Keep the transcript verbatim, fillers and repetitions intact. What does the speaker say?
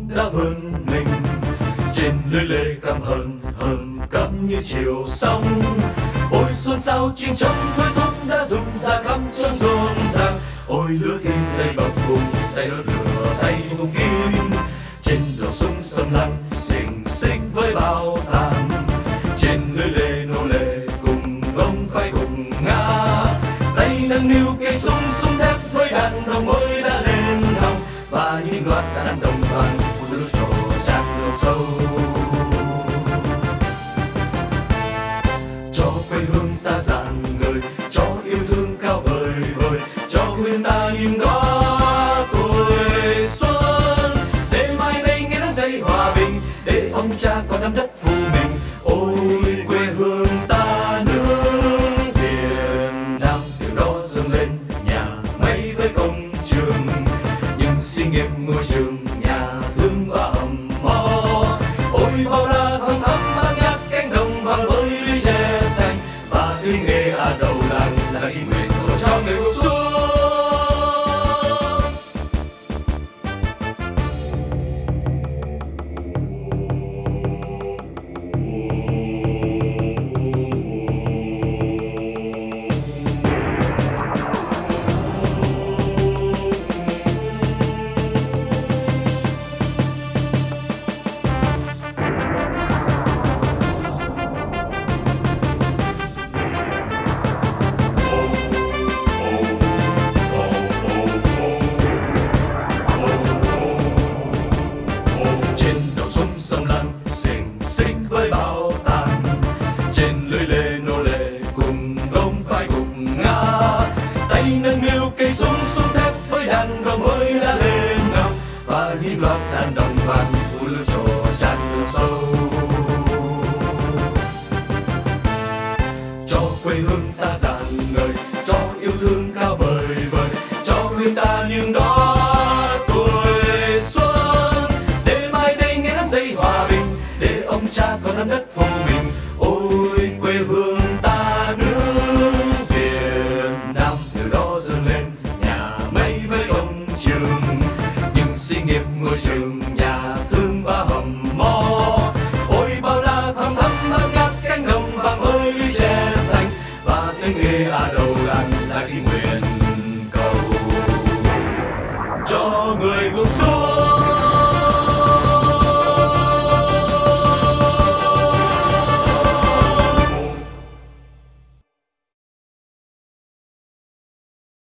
đã vươn mình trên lưới lê căm hờn hờn căm như chiều sóng. Ôi xuân sao chim trống thôi thúc đã rụng ra khắp trong rộn ràng. Ôi lửa thì dây bập bùng tay đốt lửa tay vùng kim trên đầu súng sầm lăn xình xích với bao tàn. Trên lưới lê nô lệ cùng gông phai cùng ngã tay nâng niu cây súng súng thép với đạn đồng mới đã lên hòng và những loạt đạn đồng đoàn phun lũ trổ tràn đường sâu. Cho quê hương ta rạng ngời, cho yêu thương cao vời vời, cho quên ta những đóa tuổi xuân. Để mai đây nghe nắng dậy hòa bình, để ông cha con nắm đất phù mình. Ôi quê hương ta nước Việt Nam, từ đó dâng lên nhà máy với công trường, những xí nghiệp ngôi trường nhà thương và hầm mỏ. Ôi bao la thăm thắm bát ngát cánh đồng vàng với lũy tre xanh, và tươi nghề à đầu làng là ý nguyện của cho người cuộc xuân. Sông lăn xình xích với bao tàn, trên lưới lê nô lệ cùng gông phai gục ngã tay nâng niu cây súng súng thép với đạn đồng mới đã lên ngầm và những loạt đạn đồng vàng phun lũ trổ tràn đường sâu. Cho quê hương ta rạng ngời, cho yêu thương cao vời vời, cho quê ta những đóa tuổi xuân. Dây hòa bình để ông cha con nắm đất phù mình. Ôi quê hương ta nước Việt Nam, từ đó dâng lên nhà máy với công trường, những xí nghiệp ngôi trường nhà thương và hầm mỏ. Ôi bao la thăm thắm bát ngát cánh đồng vàng ơi lũy tre xanh, và tiếng nghề à đầu làng là cái nguyện cầu cho người cuộc sống.